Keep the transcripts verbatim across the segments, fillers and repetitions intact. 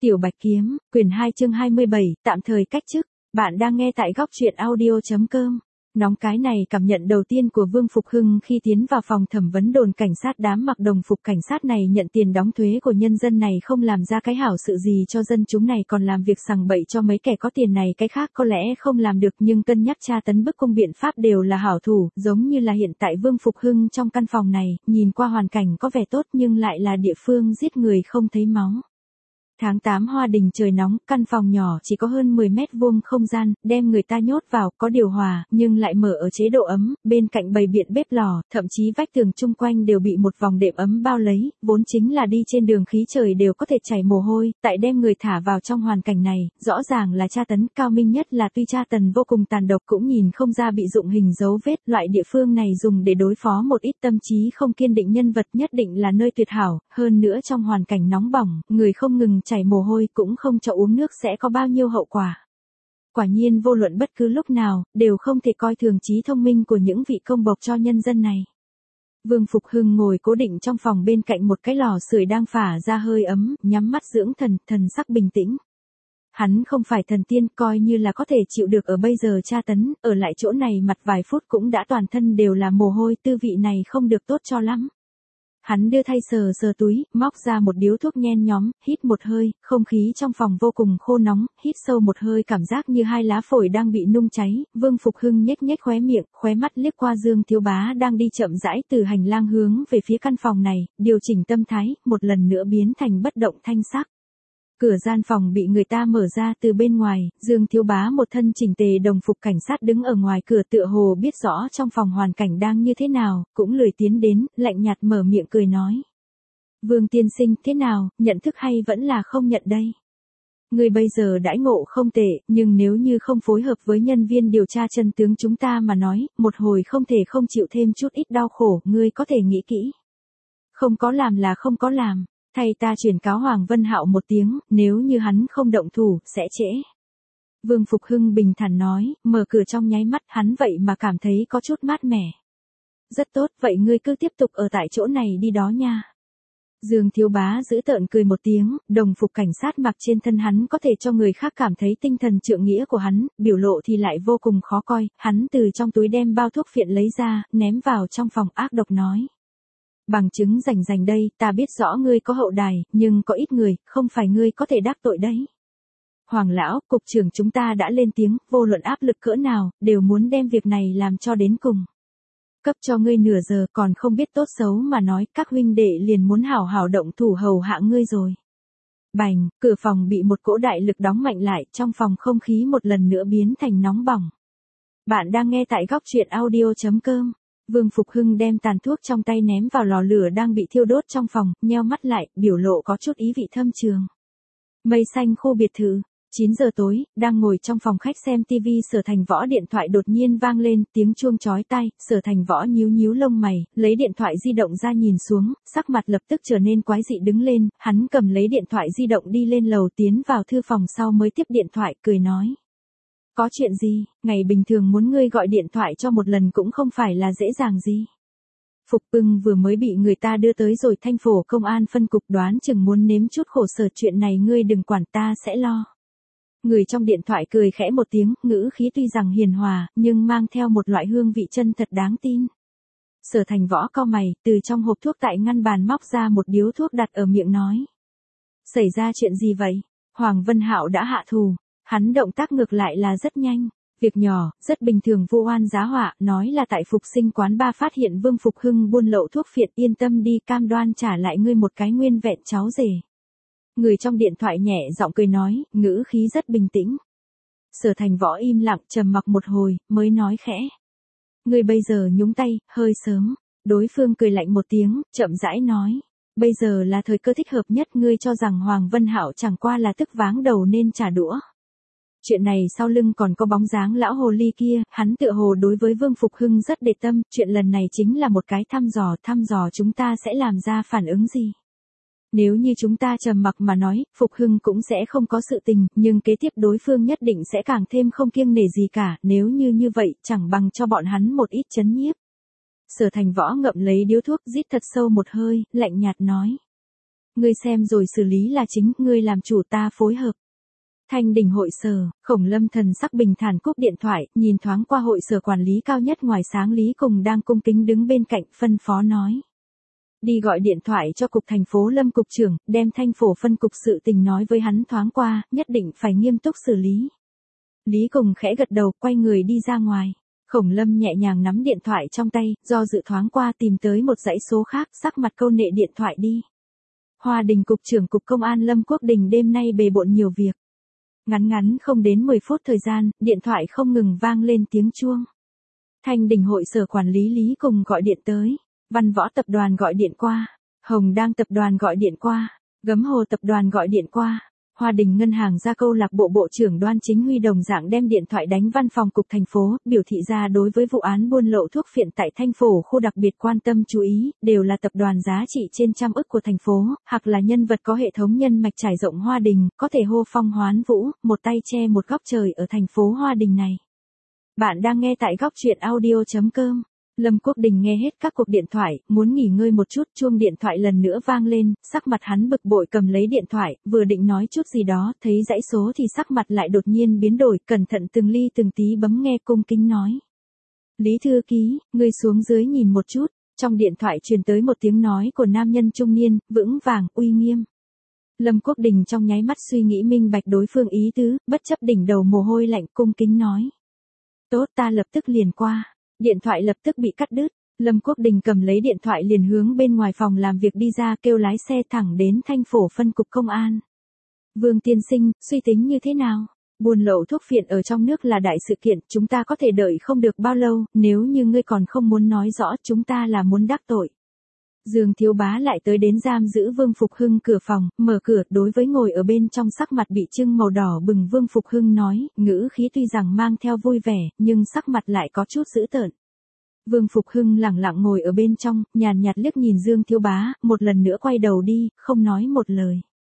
Tiểu Bạch Kiếm, quyển hai chương hai mươi bảy, tạm thời cách chức. Bạn đang nghe tại góc truyện audio chấm com. Nóng cái này cảm nhận đầu tiên của Vương Phục Hưng khi tiến vào phòng thẩm vấn đồn cảnh sát. Đám mặc đồng phục cảnh sát này nhận tiền đóng thuế của nhân dân này không làm ra cái hảo sự gì cho dân chúng này, còn làm việc sằng bậy cho mấy kẻ có tiền này. Cái khác có lẽ không làm được, nhưng cân nhắc tra tấn bức cung biện pháp đều là hảo thủ. Giống như là hiện tại Vương Phục Hưng trong căn phòng này, nhìn qua hoàn cảnh có vẻ tốt nhưng lại là địa phương giết người không thấy máu. Tháng tám Hoa Đình, trời nóng, căn phòng nhỏ chỉ có hơn mười mét vuông không gian, đem người ta nhốt vào, có điều hòa, nhưng lại mở ở chế độ ấm, bên cạnh bày biện bếp lò, thậm chí vách tường chung quanh đều bị một vòng đệm ấm bao lấy, vốn chính là đi trên đường khí trời đều có thể chảy mồ hôi, tại đem người thả vào trong hoàn cảnh này, rõ ràng là tra tấn. Cao minh nhất là tuy tra tấn vô cùng tàn độc cũng nhìn không ra bị dụng hình dấu vết, loại địa phương này dùng để đối phó một ít tâm trí không kiên định nhân vật nhất định là nơi tuyệt hảo, hơn nữa trong hoàn cảnh nóng bỏng, người không ngừng chảy mồ hôi cũng không cho uống nước sẽ có bao nhiêu hậu quả. Quả nhiên vô luận bất cứ lúc nào, đều không thể coi thường trí thông minh của những vị công bộc cho nhân dân này. Vương Phục Hưng ngồi cố định trong phòng bên cạnh một cái lò sưởi đang phả ra hơi ấm, nhắm mắt dưỡng thần, thần sắc bình tĩnh. Hắn không phải thần tiên, coi như là có thể chịu được ở bây giờ tra tấn, ở lại chỗ này mặt vài phút cũng đã toàn thân đều là mồ hôi, tư vị này không được tốt cho lắm. Hắn đưa tay sờ sờ túi, móc ra một điếu thuốc nhen nhóm, hít một hơi, không khí trong phòng vô cùng khô nóng, hít sâu một hơi cảm giác như hai lá phổi đang bị nung cháy. Vương Phục Hưng nhếch nhếch khóe miệng, khóe mắt liếc qua Dương Thiếu Bá đang đi chậm rãi từ hành lang hướng về phía căn phòng này, điều chỉnh tâm thái, một lần nữa biến thành bất động thanh sắc. Cửa gian phòng bị người ta mở ra từ bên ngoài, Dương Thiếu Bá một thân chỉnh tề đồng phục cảnh sát đứng ở ngoài cửa, tựa hồ biết rõ trong phòng hoàn cảnh đang như thế nào, cũng lười tiến đến, lạnh nhạt mở miệng cười nói. Vương tiên sinh, thế nào, nhận thức hay vẫn là không nhận đây? Người bây giờ đãi ngộ không tệ, nhưng nếu như không phối hợp với nhân viên điều tra chân tướng chúng ta mà nói, một hồi không thể không chịu thêm chút ít đau khổ, ngươi có thể nghĩ kỹ. Không có làm là không có làm. Thay ta chuyển cáo Hoàng Vân Hạo một tiếng, nếu như hắn không động thủ, sẽ trễ. Vương Phục Hưng bình thản nói, mở cửa trong nháy mắt hắn vậy mà cảm thấy có chút mát mẻ. Rất tốt, vậy ngươi cứ tiếp tục ở tại chỗ này đi đó nha. Dương Thiếu Bá giữ tợn cười một tiếng, đồng phục cảnh sát mặc trên thân hắn có thể cho người khác cảm thấy tinh thần trượng nghĩa của hắn, biểu lộ thì lại vô cùng khó coi, hắn từ trong túi đem bao thuốc phiện lấy ra, ném vào trong phòng, ác độc nói. Bằng chứng rành rành đây, ta biết rõ ngươi có hậu đài, nhưng có ít người, không phải ngươi có thể đắc tội đấy. Hoàng lão, cục trưởng chúng ta đã lên tiếng, vô luận áp lực cỡ nào, đều muốn đem việc này làm cho đến cùng. Cấp cho ngươi nửa giờ còn không biết tốt xấu mà nói, các huynh đệ liền muốn hảo hảo động thủ hầu hạ ngươi rồi. Bành, cửa phòng bị một cỗ đại lực đóng mạnh lại, trong phòng không khí một lần nữa biến thành nóng bỏng. Bạn đang nghe tại góc truyện audio chấm com. Vương Phục Hưng đem tàn thuốc trong tay ném vào lò lửa đang bị thiêu đốt trong phòng, nheo mắt lại, biểu lộ có chút ý vị thâm trường. Mây xanh khu biệt thự, chín giờ tối, đang ngồi trong phòng khách xem tivi, Sở Thành Võ điện thoại đột nhiên vang lên, tiếng chuông chói tai, Sở Thành Võ nhíu nhíu lông mày, lấy điện thoại di động ra nhìn xuống, sắc mặt lập tức trở nên quái dị đứng lên, hắn cầm lấy điện thoại di động đi lên lầu tiến vào thư phòng sau mới tiếp điện thoại, cười nói. Có chuyện gì, ngày bình thường muốn ngươi gọi điện thoại cho một lần cũng không phải là dễ dàng gì. Phục Bưng vừa mới bị người ta đưa tới rồi, Thanh Phổ công an phân cục đoán chừng muốn nếm chút khổ sở, chuyện này ngươi đừng quản, ta sẽ lo. Người trong điện thoại cười khẽ một tiếng, ngữ khí tuy rằng hiền hòa, nhưng mang theo một loại hương vị chân thật đáng tin. Sở Thành Võ cau mày, từ trong hộp thuốc tại ngăn bàn móc ra một điếu thuốc đặt ở miệng nói. Xảy ra chuyện gì vậy? Hoàng Vân Hạo đã hạ thù. Hắn động tác ngược lại là rất nhanh, việc nhỏ, rất bình thường, vu oan giá họa, nói là tại Phục Sinh quán ba phát hiện Vương Phục Hưng buôn lậu thuốc phiện, yên tâm đi, cam đoan trả lại ngươi một cái nguyên vẹn cháu rể. Người trong điện thoại nhẹ giọng cười nói, ngữ khí rất bình tĩnh. Sở Thành Võ im lặng trầm mặc một hồi, mới nói khẽ. Ngươi bây giờ nhúng tay, hơi sớm. Đối phương cười lạnh một tiếng, chậm rãi nói. Bây giờ là thời cơ thích hợp nhất, ngươi cho rằng Hoàng Vân Hạo chẳng qua là tức váng đầu nên trả đũa. Chuyện này sau lưng còn có bóng dáng lão hồ ly kia, hắn tựa hồ đối với Vương Phục Hưng rất để tâm, chuyện lần này chính là một cái thăm dò, thăm dò chúng ta sẽ làm ra phản ứng gì. Nếu như chúng ta trầm mặc mà nói, Phục Hưng cũng sẽ không có sự tình, nhưng kế tiếp đối phương nhất định sẽ càng thêm không kiêng nể gì cả, nếu như như vậy, chẳng bằng cho bọn hắn một ít chấn nhiếp. Sở Thành Võ ngậm lấy điếu thuốc, rít thật sâu một hơi, lạnh nhạt nói. Ngươi xem rồi xử lý là chính, ngươi làm chủ ta phối hợp. Thanh Đình hội sở, Khổng Lâm thần sắc bình thản cúp điện thoại, nhìn thoáng qua hội sở quản lý cao nhất ngoài sáng Lý cùng đang cung kính đứng bên cạnh, phân phó nói. Đi gọi điện thoại cho cục thành phố Lâm cục trưởng, đem Thanh Phổ phân cục sự tình nói với hắn thoáng qua, nhất định phải nghiêm túc xử lý. Lý cùng khẽ gật đầu, quay người đi ra ngoài. Khổng Lâm nhẹ nhàng nắm điện thoại trong tay, do dự thoáng qua tìm tới một dãy số khác, sắc mặt câu nệ điện thoại đi. Hoa Đình cục trưởng cục công an Lâm Quốc Đình đêm nay bề bộn nhiều việc. Ngắn ngắn không đến mười phút thời gian, điện thoại không ngừng vang lên tiếng chuông. Thanh Đình hội sở quản lý Lý cùng gọi điện tới. Văn Võ tập đoàn gọi điện qua. Hồng Đang tập đoàn gọi điện qua. Gấm Hồ tập đoàn gọi điện qua. Hoa Đình ngân hàng ra câu lạc bộ bộ trưởng Đoan Chính Huy đồng dạng đem điện thoại đánh văn phòng cục thành phố, biểu thị ra đối với vụ án buôn lậu thuốc phiện tại Thanh Phổ khu đặc biệt quan tâm chú ý, đều là tập đoàn giá trị trên trăm ức của thành phố, hoặc là nhân vật có hệ thống nhân mạch trải rộng Hoa Đình, có thể hô phong hoán vũ, một tay che một góc trời ở thành phố Hoa Đình này. Bạn đang nghe tại góc truyện audio chấm com. Lâm Quốc Đình nghe hết các cuộc điện thoại, muốn nghỉ ngơi một chút, chuông điện thoại lần nữa vang lên, sắc mặt hắn bực bội cầm lấy điện thoại, vừa định nói chút gì đó, thấy dãy số thì sắc mặt lại đột nhiên biến đổi, cẩn thận từng ly từng tí bấm nghe cung kính nói. Lý thư ký, ngươi xuống dưới nhìn một chút, trong điện thoại truyền tới một tiếng nói của nam nhân trung niên, vững vàng, uy nghiêm. Lâm Quốc Đình trong nháy mắt suy nghĩ minh bạch đối phương ý tứ, bất chấp đỉnh đầu mồ hôi lạnh cung kính nói. Tốt, ta lập tức liền qua. Điện thoại lập tức bị cắt đứt, Lâm Quốc Đình cầm lấy điện thoại liền hướng bên ngoài phòng làm việc đi ra, kêu lái xe thẳng đến Thanh Phổ phân cục công an. Vương tiên sinh, suy tính như thế nào? Buôn lậu thuốc phiện ở trong nước là đại sự kiện, chúng ta có thể đợi không được bao lâu, nếu như ngươi còn không muốn nói rõ, chúng ta là muốn đắc tội. Dương Thiếu Bá lại tới đến giam giữ Vương Phục Hưng cửa phòng, mở cửa, đối với ngồi ở bên trong sắc mặt bị trưng màu đỏ bừng Vương Phục Hưng nói, ngữ khí tuy rằng mang theo vui vẻ, nhưng sắc mặt lại có chút dữ tợn. Vương Phục Hưng lẳng lặng ngồi ở bên trong, nhàn nhạt liếc nhìn Dương Thiếu Bá, một lần nữa quay đầu đi, không nói một lời.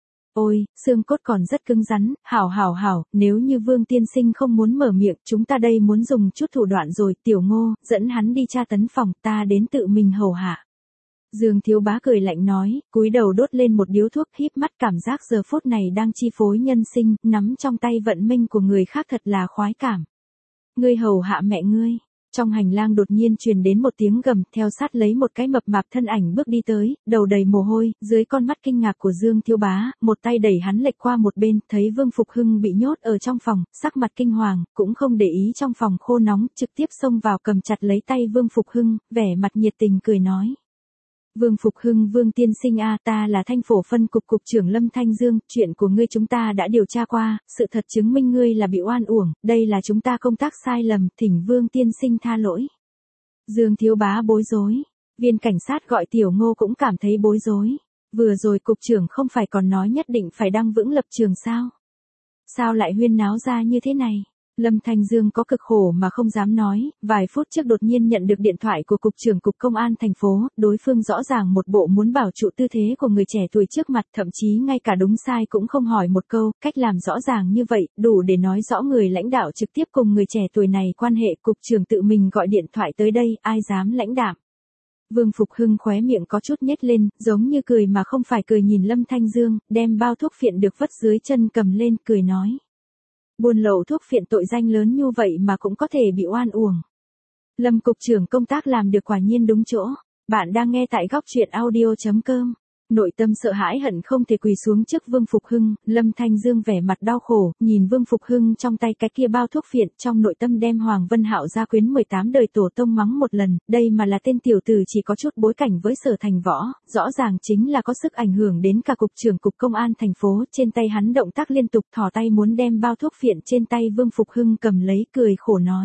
Ôi, xương cốt còn rất cứng rắn, hảo hảo hảo, nếu như Vương tiên sinh không muốn mở miệng, chúng ta đây muốn dùng chút thủ đoạn rồi, Tiểu Ngô, dẫn hắn đi tra tấn phòng, ta đến tự mình hầu hạ. Dương Thiếu Bá cười lạnh nói, cúi đầu đốt lên một điếu thuốc, híp mắt, cảm giác giờ phút này đang chi phối nhân sinh, nắm trong tay vận minh của người khác thật là khoái cảm. Ngươi hầu hạ mẹ ngươi. Trong hành lang đột nhiên truyền đến một tiếng gầm, theo sát lấy một cái mập mạp thân ảnh bước đi tới, đầu đầy mồ hôi, dưới con mắt kinh ngạc của Dương Thiếu Bá, một tay đẩy hắn lệch qua một bên, thấy Vương Phục Hưng bị nhốt ở trong phòng, sắc mặt kinh hoàng, cũng không để ý trong phòng khô nóng, trực tiếp xông vào cầm chặt lấy tay Vương Phục Hưng, vẻ mặt nhiệt tình cười nói. Vương Phục Hưng, Vương tiên sinh a, ta là Thanh Phổ phân cục cục trưởng Lâm Thanh Dương, chuyện của ngươi chúng ta đã điều tra qua, sự thật chứng minh ngươi là bị oan uổng, đây là chúng ta công tác sai lầm, thỉnh Vương tiên sinh tha lỗi. Dương Thiếu Bá bối rối, viên cảnh sát gọi Tiểu Ngô cũng cảm thấy bối rối, vừa rồi cục trưởng không phải còn nói nhất định phải đăng vững lập trường sao? Sao lại huyên náo ra như thế này? Lâm Thanh Dương có cực khổ mà không dám nói, vài phút trước đột nhiên nhận được điện thoại của Cục trưởng Cục Công an thành phố, đối phương rõ ràng một bộ muốn bảo trụ tư thế của người trẻ tuổi trước mặt, thậm chí ngay cả đúng sai cũng không hỏi một câu, cách làm rõ ràng như vậy, đủ để nói rõ người lãnh đạo trực tiếp cùng người trẻ tuổi này quan hệ. Cục trưởng tự mình gọi điện thoại tới đây, ai dám lãnh đạm. Vương Phục Hưng khóe miệng có chút nhếch lên, giống như cười mà không phải cười nhìn Lâm Thanh Dương, đem bao thuốc phiện được vất dưới chân cầm lên, cười nói. Buôn lậu thuốc phiện tội danh lớn như vậy mà cũng có thể bị oan uổng. Lâm cục trưởng công tác làm được quả nhiên đúng chỗ. Bạn đang nghe tại góc truyện audio chấm com. Nội tâm sợ hãi hận không thể quỳ xuống trước Vương Phục Hưng, Lâm Thanh Dương vẻ mặt đau khổ, nhìn Vương Phục Hưng trong tay cái kia bao thuốc phiện, trong nội tâm đem Hoàng Vân Hạo gia quyến mười tám đời tổ tông mắng một lần, đây mà là tên tiểu tử chỉ có chút bối cảnh với Sở Thành Võ, rõ ràng chính là có sức ảnh hưởng đến cả cục trưởng cục công an thành phố, trên tay hắn động tác liên tục thò tay muốn đem bao thuốc phiện trên tay Vương Phục Hưng cầm lấy, cười khổ nói.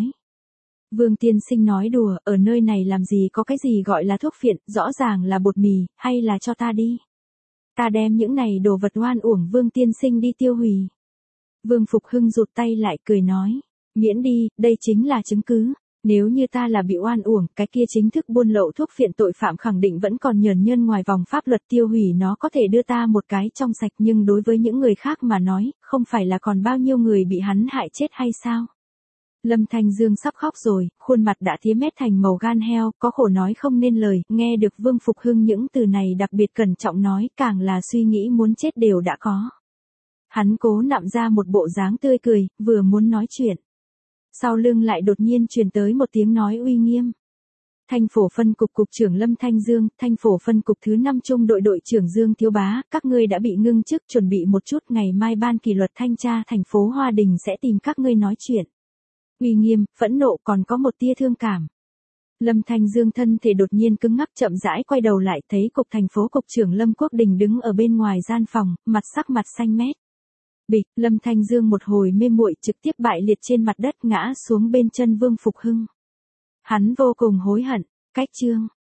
Vương tiên sinh nói đùa, ở nơi này làm gì có cái gì gọi là thuốc phiện, rõ ràng là bột mì, hay là cho ta đi. Ta đem những này đồ vật oan uổng Vương tiên sinh đi tiêu hủy. Vương Phục Hưng rụt tay lại cười nói, miễn đi, đây chính là chứng cứ. Nếu như ta là bị oan uổng, cái kia chính thức buôn lậu thuốc phiện tội phạm khẳng định vẫn còn nhờn nhơn ngoài vòng pháp luật, tiêu hủy nó có thể đưa ta một cái trong sạch, nhưng đối với những người khác mà nói, không phải là còn bao nhiêu người bị hắn hại chết hay sao? Lâm Thanh Dương sắp khóc rồi, khuôn mặt đã tía mét thành màu gan heo, có khổ nói không nên lời, nghe được Vương Phục Hưng những từ này đặc biệt cẩn trọng nói, càng là suy nghĩ muốn chết đều đã có. Hắn cố nặm ra một bộ dáng tươi cười, vừa muốn nói chuyện. Sau lưng lại đột nhiên truyền tới một tiếng nói uy nghiêm. Thanh phổ phân cục cục trưởng Lâm Thanh Dương, thanh phổ phân cục thứ năm trung đội đội trưởng Dương Thiếu Bá, các ngươi đã bị ngưng chức, chuẩn bị một chút, ngày mai ban kỷ luật thanh tra thành phố Hoa Đình sẽ tìm các ngươi nói chuyện. Uy nghiêm, phẫn nộ còn có một tia thương cảm. Lâm Thanh Dương thân thể đột nhiên cứng ngắc, chậm rãi quay đầu lại, thấy cục thành phố cục trưởng Lâm Quốc Đình đứng ở bên ngoài gian phòng, mặt sắc mặt xanh mét. Bịch, Lâm Thanh Dương một hồi mê muội trực tiếp bại liệt trên mặt đất, ngã xuống bên chân Vương Phục Hưng. Hắn vô cùng hối hận, cách chương.